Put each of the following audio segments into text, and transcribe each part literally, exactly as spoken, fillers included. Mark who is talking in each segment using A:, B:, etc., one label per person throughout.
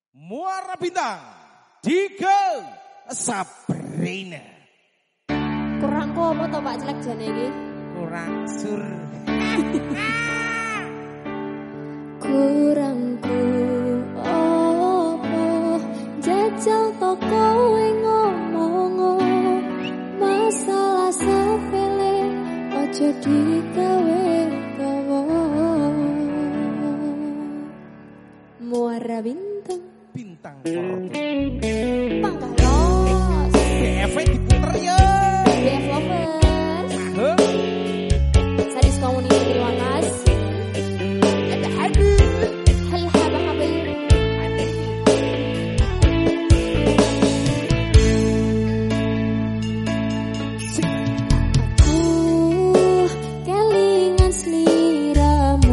A: Muara Bintang, Diga Sabrina.
B: Kurang apa to Pak Celek jane iki?
A: Kurang sur.
B: Kurang ku apa jajal to kowe ngomong masalah sepele aja digawe gawa. Muara Bintang
A: Bintang
B: Pangkalos
A: B F diputer ya.
B: B F Lovers Sadis Community, terima kasih. Ada hadir hal habang-habang aku kelingan sliramu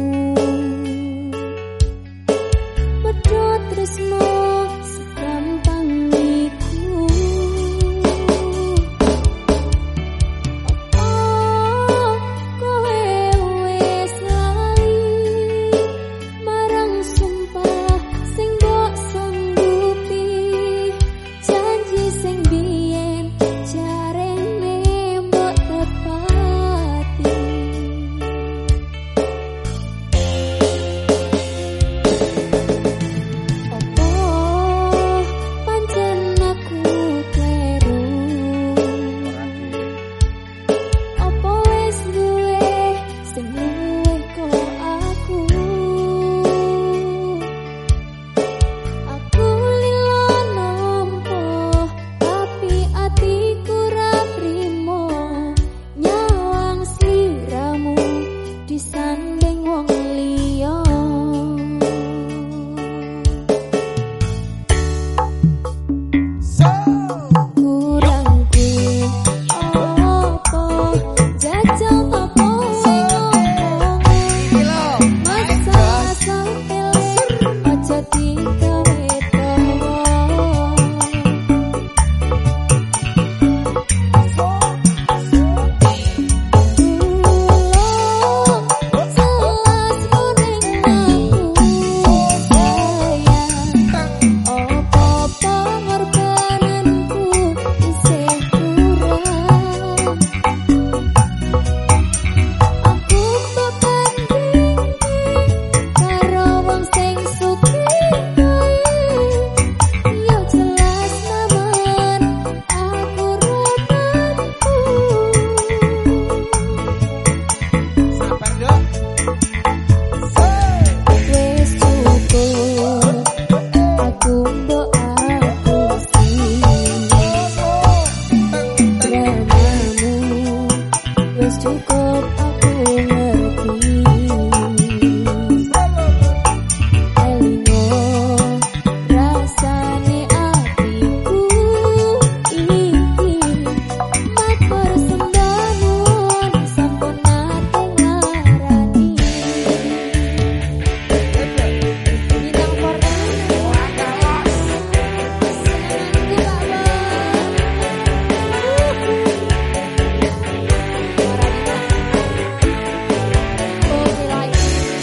B: pedot tresno segampang iku. Oh, kowe wis lali marang sumpah sing mbok sanggupi, janji sing biyen jarene mbok tepati. Opo pancen aku kleru? Opo wis duwe sing luwih kok aku? Aku lilo nampa tapi atiku ra trimo nyawang sliramu disanding wong liya.
A: So
B: Kurang ku apa jajal apa ngomong masalah sepele aja digawe gawa. Jelas kuning aku sayang, opo pengorbananku isih kurang. Aku bebanding karo wong sing sugih ae, yo jelas naman aku ora mampu.
A: sabar yo.
B: Wis cukup aku mbok apusi dramamu, wis cukup aku ngerti. Elingo rasane atiku iki mat persembahan sampun nate ngarani. Bintang Purnama senengku bawa Muara Bintang Kopi lagi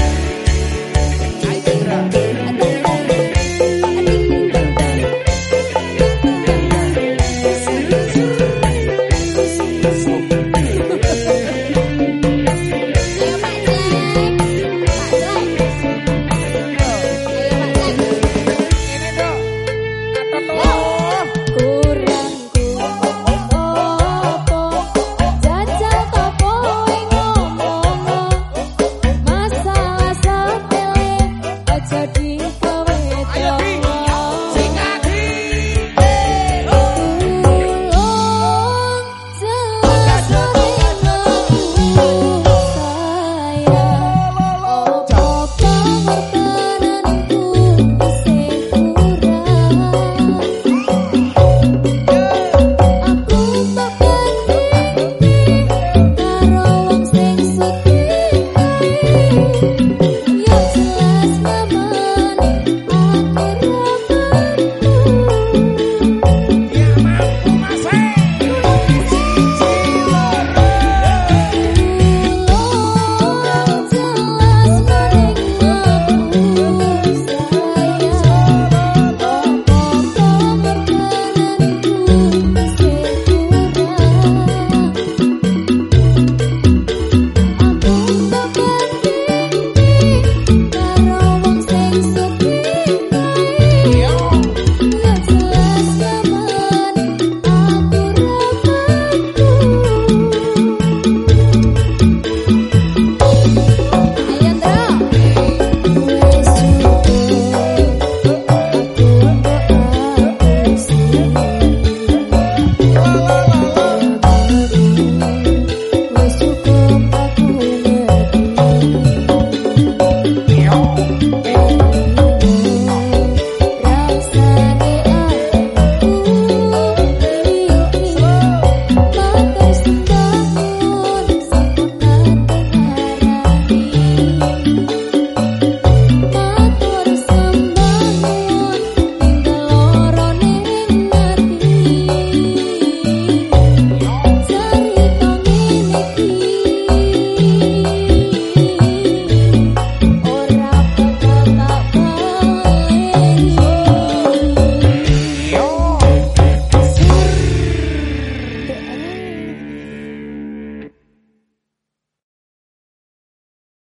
B: Ayo Pak Jack, Pak Jack, ayo Pak Jack.
A: Ini dong. Atur
B: Kurang ku opo jajal to kowe ngomong masalah sepele aja digawe
A: Ayo, Bi.
B: gawa.
A: Singati.
B: Tolong jelas kuning aku sayang, opo pengorbananku isih kurang. Aku bebanding karo wong sing sugih ae,